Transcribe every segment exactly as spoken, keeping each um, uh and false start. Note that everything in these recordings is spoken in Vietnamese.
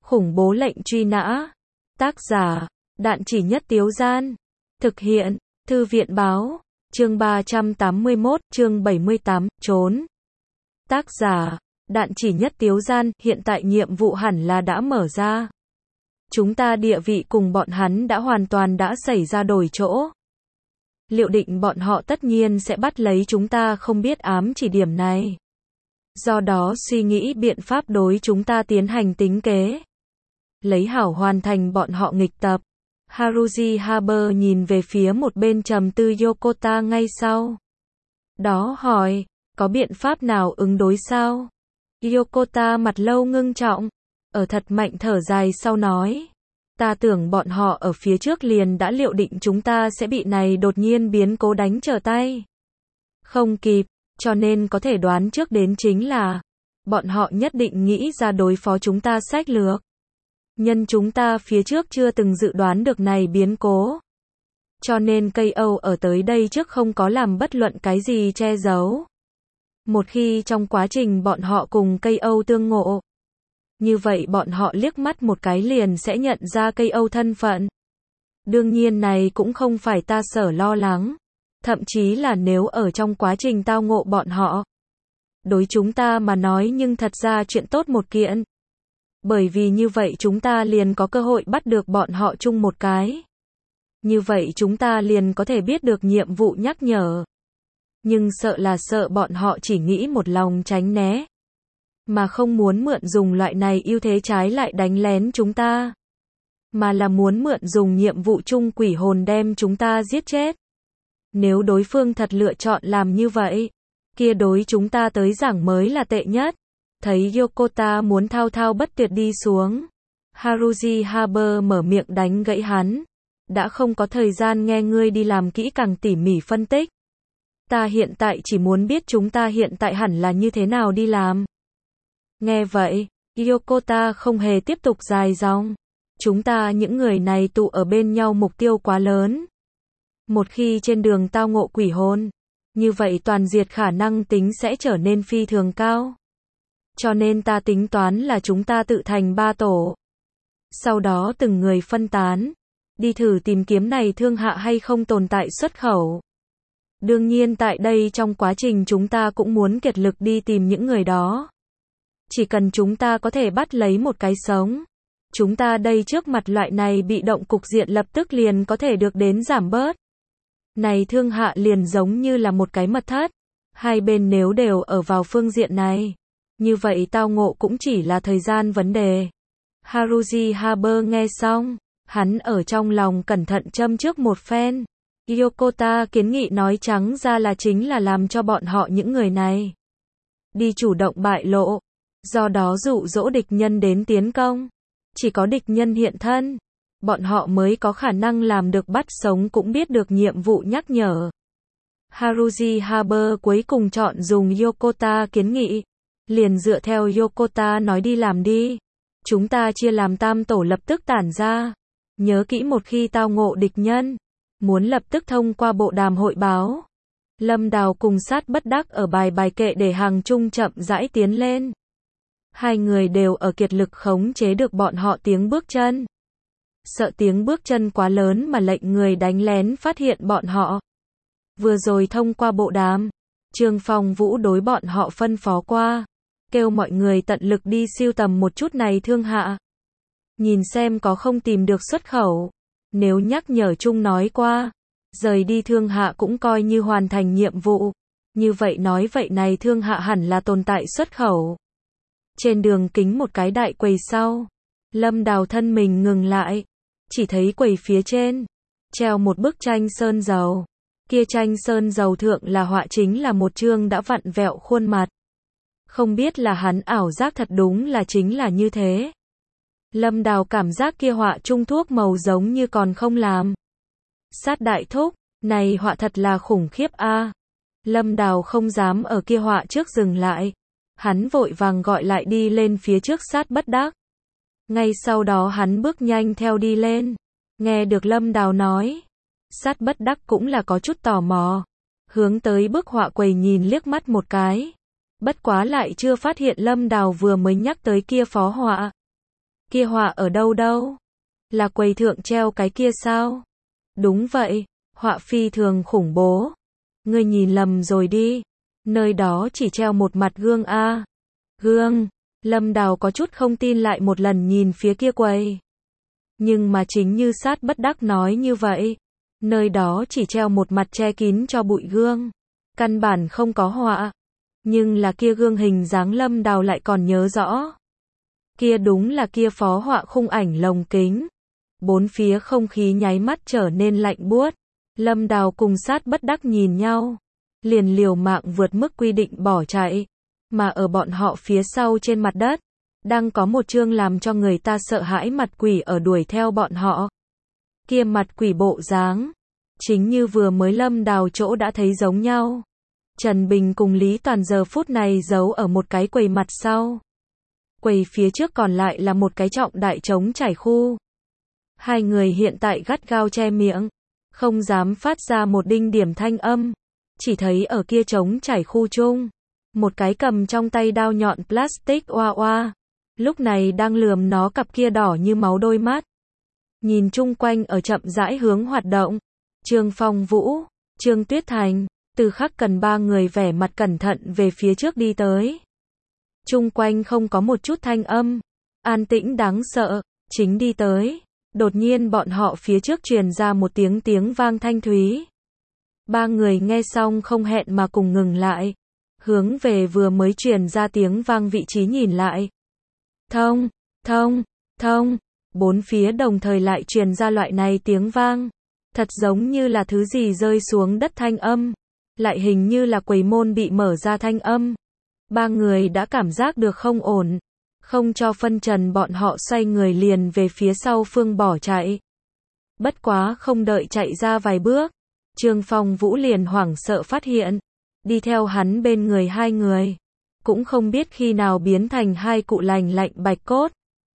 Khủng bố lệnh truy nã. Tác giả, Đạn Chỉ Nhất Tiếu Gian. Thực hiện, Thư viện báo. Chương ba trăm tám mươi mốt, chương bảy mươi tám, trốn. Tác giả, Đạn Chỉ Nhất Tiếu Gian. Hiện tại nhiệm vụ hẳn là đã mở ra. Chúng ta địa vị cùng bọn hắn đã hoàn toàn đã xảy ra đổi chỗ. Liệu định bọn họ tất nhiên sẽ bắt lấy chúng ta không biết ám chỉ điểm này. Do đó suy nghĩ biện pháp đối chúng ta tiến hành tính kế. Lấy hảo hoàn thành bọn họ nghịch tập. Haruji Haber nhìn về phía một bên trầm tư Yokota ngay sau. Đó hỏi, có biện pháp nào ứng đối sao? Yokota mặt lâu ngưng trọng, ở thật mạnh thở dài sau nói. Ta tưởng bọn họ ở phía trước liền đã liệu định chúng ta sẽ bị này đột nhiên biến cố đánh trở tay. Không kịp, cho nên có thể đoán trước đến chính là, bọn họ nhất định nghĩ ra đối phó chúng ta sách lược. Nhân chúng ta phía trước chưa từng dự đoán được này biến cố. Cho nên cây Âu ở tới đây trước không có làm bất luận cái gì che giấu. Một khi trong quá trình bọn họ cùng cây Âu tương ngộ, như vậy bọn họ liếc mắt một cái liền sẽ nhận ra cây Âu thân phận. Đương nhiên này cũng không phải ta sở lo lắng. Thậm chí là nếu ở trong quá trình tao ngộ bọn họ, đối chúng ta mà nói nhưng thật ra chuyện tốt một kiện. Bởi vì như vậy chúng ta liền có cơ hội bắt được bọn họ chung một cái. Như vậy chúng ta liền có thể biết được nhiệm vụ nhắc nhở. Nhưng sợ là sợ bọn họ chỉ nghĩ một lòng tránh né, mà không muốn mượn dùng loại này ưu thế trái lại đánh lén chúng ta. Mà là muốn mượn dùng nhiệm vụ chung quỷ hồn đem chúng ta giết chết. Nếu đối phương thật lựa chọn làm như vậy, kia đối chúng ta tới giảng mới là tệ nhất. Thấy Yokota muốn thao thao bất tuyệt đi xuống, Haruji Haber mở miệng đánh gãy hắn. Đã không có thời gian nghe ngươi đi làm kỹ càng tỉ mỉ phân tích. Ta hiện tại chỉ muốn biết chúng ta hiện tại hẳn là như thế nào đi làm. Nghe vậy, Yokota không hề tiếp tục dài dòng. Chúng ta những người này tụ ở bên nhau mục tiêu quá lớn. Một khi trên đường tao ngộ quỷ hồn, như vậy toàn diệt khả năng tính sẽ trở nên phi thường cao. Cho nên ta tính toán là chúng ta tự thành ba tổ. Sau đó từng người phân tán, đi thử tìm kiếm này thương hạ hay không tồn tại xuất khẩu. Đương nhiên tại đây trong quá trình chúng ta cũng muốn kiệt lực đi tìm những người đó. Chỉ cần chúng ta có thể bắt lấy một cái sống, chúng ta đây trước mặt loại này bị động cục diện lập tức liền có thể được đến giảm bớt. Này thương hạ liền giống như là một cái mật thất. Hai bên nếu đều ở vào phương diện này, như vậy tao ngộ cũng chỉ là thời gian vấn đề. Haruji Haber nghe xong, hắn ở trong lòng cẩn thận châm trước một phen. Yokota kiến nghị nói trắng ra là chính là làm cho bọn họ những người này đi chủ động bại lộ, do đó dụ dỗ địch nhân đến tiến công. Chỉ có địch nhân hiện thân, bọn họ mới có khả năng làm được bắt sống cũng biết được nhiệm vụ nhắc nhở. Haruji Haber cuối cùng chọn dùng Yokota kiến nghị, liền dựa theo Yokota nói đi làm đi. Chúng ta chia làm tam tổ lập tức tản ra. Nhớ kỹ một khi tao ngộ địch nhân, muốn lập tức thông qua bộ đàm hội báo. Lâm Đào cùng Sát Bất Đắc ở bài bài kệ để hàng trung chậm rãi tiến lên. Hai người đều ở kiệt lực khống chế được bọn họ tiếng bước chân. Sợ tiếng bước chân quá lớn mà lệnh người đánh lén phát hiện bọn họ. Vừa rồi thông qua bộ đàm, Trương Phong Vũ đối bọn họ phân phó qua, kêu mọi người tận lực đi siêu tầm một chút này thương hạ. Nhìn xem có không tìm được xuất khẩu. Nếu nhắc nhở chung nói qua, rời đi thương hạ cũng coi như hoàn thành nhiệm vụ. Như vậy nói vậy này thương hạ hẳn là tồn tại xuất khẩu. Trên đường kính một cái đại quầy sau, Lâm Đào thân mình ngừng lại. Chỉ thấy quầy phía trên treo một bức tranh sơn dầu. Kia tranh sơn dầu thượng là họa chính là một chương đã vặn vẹo khuôn mặt. Không biết là hắn ảo giác thật đúng là chính là như thế. Lâm Đào cảm giác kia họa trung thuốc màu giống như còn không làm. Sát đại thúc, này họa thật là khủng khiếp a. Lâm Đào không dám ở kia họa trước dừng lại. Hắn vội vàng gọi lại đi lên phía trước Sát Bất Đắc. Ngay sau đó hắn bước nhanh theo đi lên. Nghe được Lâm Đào nói, Sát Bất Đắc cũng là có chút tò mò. Hướng tới bức họa quầy nhìn liếc mắt một cái. Bất quá lại chưa phát hiện Lâm Đào vừa mới nhắc tới kia phó họa. Kia họa ở đâu đâu? Là quầy thượng treo cái kia sao? Đúng vậy, họa phi thường khủng bố. Ngươi nhìn lầm rồi đi. Nơi đó chỉ treo một mặt gương a. Gương. Lâm Đào có chút không tin lại một lần nhìn phía kia quầy. Nhưng mà chính như Sát bất đắc nói như vậy. Nơi đó chỉ treo một mặt che kín cho bụi gương. Căn bản không có họa. Nhưng là kia gương hình dáng Lâm Đào lại còn nhớ rõ. Kia đúng là kia phó họa khung ảnh lồng kính. Bốn phía không khí nháy mắt trở nên lạnh buốt. Lâm Đào cùng Sát bất đắc nhìn nhau. Liền liều mạng vượt mức quy định bỏ chạy. Mà ở bọn họ phía sau trên mặt đất, đang có một chương làm cho người ta sợ hãi mặt quỷ ở đuổi theo bọn họ. Kia mặt quỷ bộ dáng, chính như vừa mới Lâm Đào chỗ đã thấy giống nhau. Trần Bình cùng Lý Toàn giờ phút này giấu ở một cái quầy mặt sau. Quầy phía trước còn lại là một cái trọng đại trống trải khu. Hai người hiện tại gắt gao che miệng, không dám phát ra một đinh điểm thanh âm. Chỉ thấy ở kia trống trải khu chung, một cái cầm trong tay đao nhọn plastic oa oa, lúc này đang lườm nó cặp kia đỏ như máu đôi mắt. Nhìn chung quanh ở chậm rãi hướng hoạt động. Trương Phong Vũ, Trương Tuyết Thành, Từ Khắc Cần ba người vẻ mặt cẩn thận về phía trước đi tới. Chung quanh không có một chút thanh âm, an tĩnh đáng sợ, chính đi tới. Đột nhiên bọn họ phía trước truyền ra một tiếng tiếng vang thanh thúy. Ba người nghe xong không hẹn mà cùng ngừng lại. Hướng về vừa mới truyền ra tiếng vang vị trí nhìn lại. Thông, thông, thông. Bốn phía đồng thời lại truyền ra loại này tiếng vang. Thật giống như là thứ gì rơi xuống đất thanh âm. Lại hình như là quầy môn bị mở ra thanh âm. Ba người đã cảm giác được không ổn. Không cho phân trần bọn họ xoay người liền về phía sau phương bỏ chạy. Bất quá không đợi chạy ra vài bước. Trương Phong Vũ liền hoảng sợ phát hiện. Đi theo hắn bên người hai người. Cũng không biết khi nào biến thành hai cụ lành lạnh bạch cốt.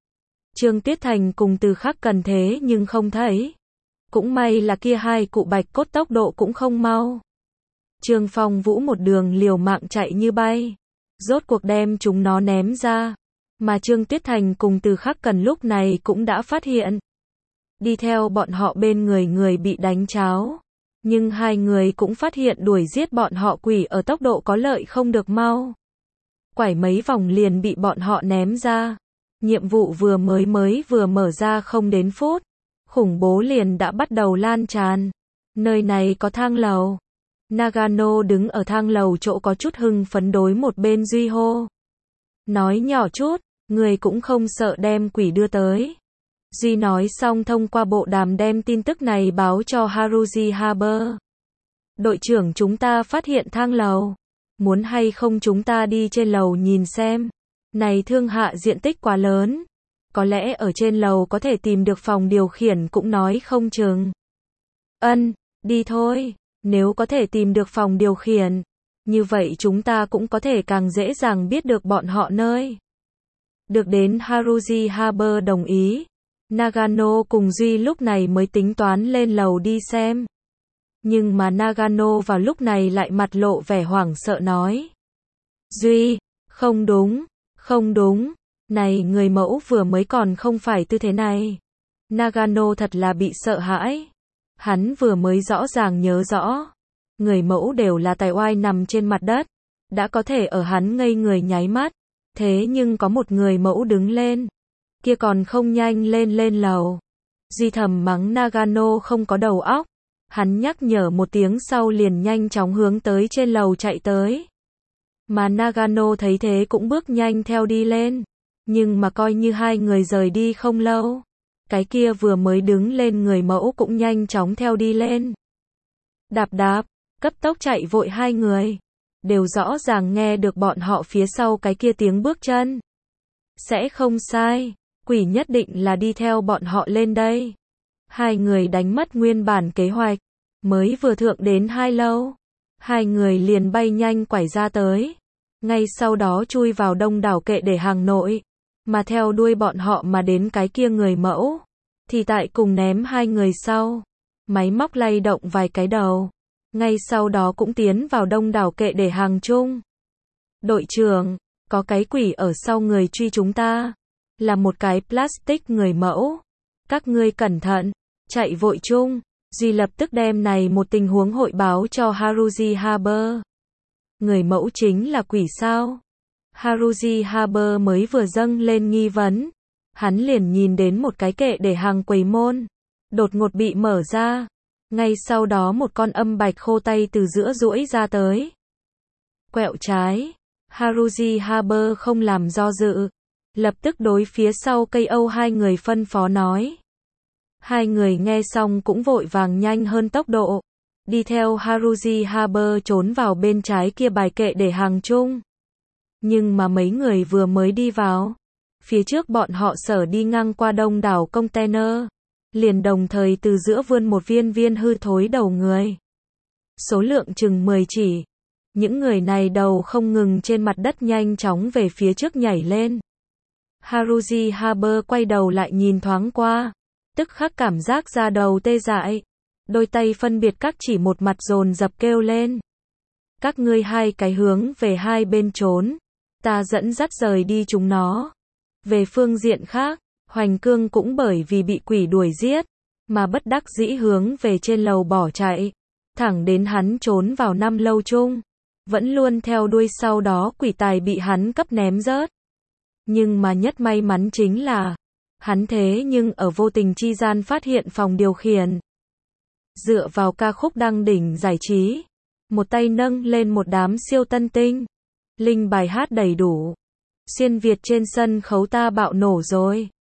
Trương Tuyết Thành cùng Từ Khắc Cần thế nhưng không thấy. Cũng may là kia hai cụ bạch cốt tốc độ cũng không mau. Trương Phong Vũ một đường liều mạng chạy như bay. Rốt cuộc đem chúng nó ném ra. Mà Trương Tuyết Thành cùng Từ Khắc Cần lúc này cũng đã phát hiện. Đi theo bọn họ bên người người bị đánh cháo. Nhưng hai người cũng phát hiện đuổi giết bọn họ quỷ ở tốc độ có lợi không được mau. Quải mấy vòng liền bị bọn họ ném ra. Nhiệm vụ vừa mới mới vừa mở ra không đến phút. Khủng bố liền đã bắt đầu lan tràn. Nơi này có thang lầu. Nagano đứng ở thang lầu chỗ có chút hưng phấn đối một bên Duy hô. Nói nhỏ chút, người cũng không sợ đem quỷ đưa tới. Duy nói xong thông qua bộ đàm đem tin tức này báo cho Haruji Haber. Đội trưởng chúng ta phát hiện thang lầu. Muốn hay không chúng ta đi trên lầu nhìn xem. Này thương hạ diện tích quá lớn. Có lẽ ở trên lầu có thể tìm được phòng điều khiển cũng nói không chừng. Ân, đi thôi. Nếu có thể tìm được phòng điều khiển. Như vậy chúng ta cũng có thể càng dễ dàng biết được bọn họ nơi. Được đến Haruji Haber đồng ý. Nagano cùng Duy lúc này mới tính toán lên lầu đi xem. Nhưng mà Nagano vào lúc này lại mặt lộ vẻ hoảng sợ nói. Duy, không đúng, không đúng. Này người mẫu vừa mới còn không phải tư thế này. Nagano thật là bị sợ hãi. Hắn vừa mới rõ ràng nhớ rõ. Người mẫu đều là tài oai nằm trên mặt đất. Đã có thể ở hắn ngây người nháy mắt. Thế nhưng có một người mẫu đứng lên. Kia còn không nhanh lên lên lầu. Duy thầm mắng Nagano không có đầu óc. Hắn nhắc nhở một tiếng sau liền nhanh chóng hướng tới trên lầu chạy tới. Mà Nagano thấy thế cũng bước nhanh theo đi lên. Nhưng mà coi như hai người rời đi không lâu. Cái kia vừa mới đứng lên người mẫu cũng nhanh chóng theo đi lên. Đạp đạp, cấp tốc chạy vội hai người. Đều rõ ràng nghe được bọn họ phía sau cái kia tiếng bước chân. Sẽ không sai, quỷ nhất định là đi theo bọn họ lên đây. Hai người đánh mất nguyên bản kế hoạch. Mới vừa thượng đến hai lâu. Hai người liền bay nhanh quải ra tới. Ngay sau đó chui vào đông đảo kệ để hàng nội. Mà theo đuôi bọn họ mà đến cái kia người mẫu. Thì tại cùng ném hai người sau. Máy móc lay động vài cái đầu. Ngay sau đó cũng tiến vào đông đảo kệ để hàng chung. Đội trưởng, có cái quỷ ở sau người truy chúng ta. là một cái plastic người mẫu. Các ngươi cẩn thận, chạy vội chung. Duy lập tức đem này một tình huống hội báo cho Haruji Haber. Người mẫu chính là quỷ sao? Haruji Haber mới vừa dâng lên nghi vấn. Hắn liền nhìn đến một cái kệ để hàng quầy môn. Đột ngột bị mở ra. Ngay sau đó một con âm bạch khô tay từ giữa duỗi ra tới. Quẹo trái. Haruji Haber không làm do dự. Lập tức đối phía sau cây âu hai người phân phó nói. Hai người nghe xong cũng vội vàng nhanh hơn tốc độ. Đi theo Haruji Haber trốn vào bên trái kia bài kệ để hàng chung. Nhưng mà mấy người vừa mới đi vào. Phía trước bọn họ sở đi ngang qua đông đảo container. Liền đồng thời từ giữa vươn một viên viên hư thối đầu người. Số lượng chừng mười chỉ. Những người này đầu không ngừng trên mặt đất nhanh chóng về phía trước nhảy lên. Haruji Haber quay đầu lại nhìn thoáng qua. Tức khắc cảm giác da đầu tê dại. Đôi tay phân biệt các chỉ một mặt dồn dập kêu lên. Các ngươi hai cái hướng về hai bên trốn. Ta dẫn dắt rời đi chúng nó. Về phương diện khác, Hoành Cương cũng bởi vì bị quỷ đuổi giết, mà bất đắc dĩ hướng về trên lầu bỏ chạy. Thẳng đến hắn trốn vào năm lâu chung. Vẫn luôn theo đuôi sau đó quỷ tài bị hắn cấp ném rớt. Nhưng mà nhất may mắn chính là, hắn thế nhưng ở vô tình chi gian phát hiện phòng điều khiển. Dựa vào ca khúc đăng đỉnh giải trí. Một tay nâng lên một đám siêu tân tinh. Linh bài hát đầy đủ. Xuyên Việt trên sân khấu ta bạo nổ rồi.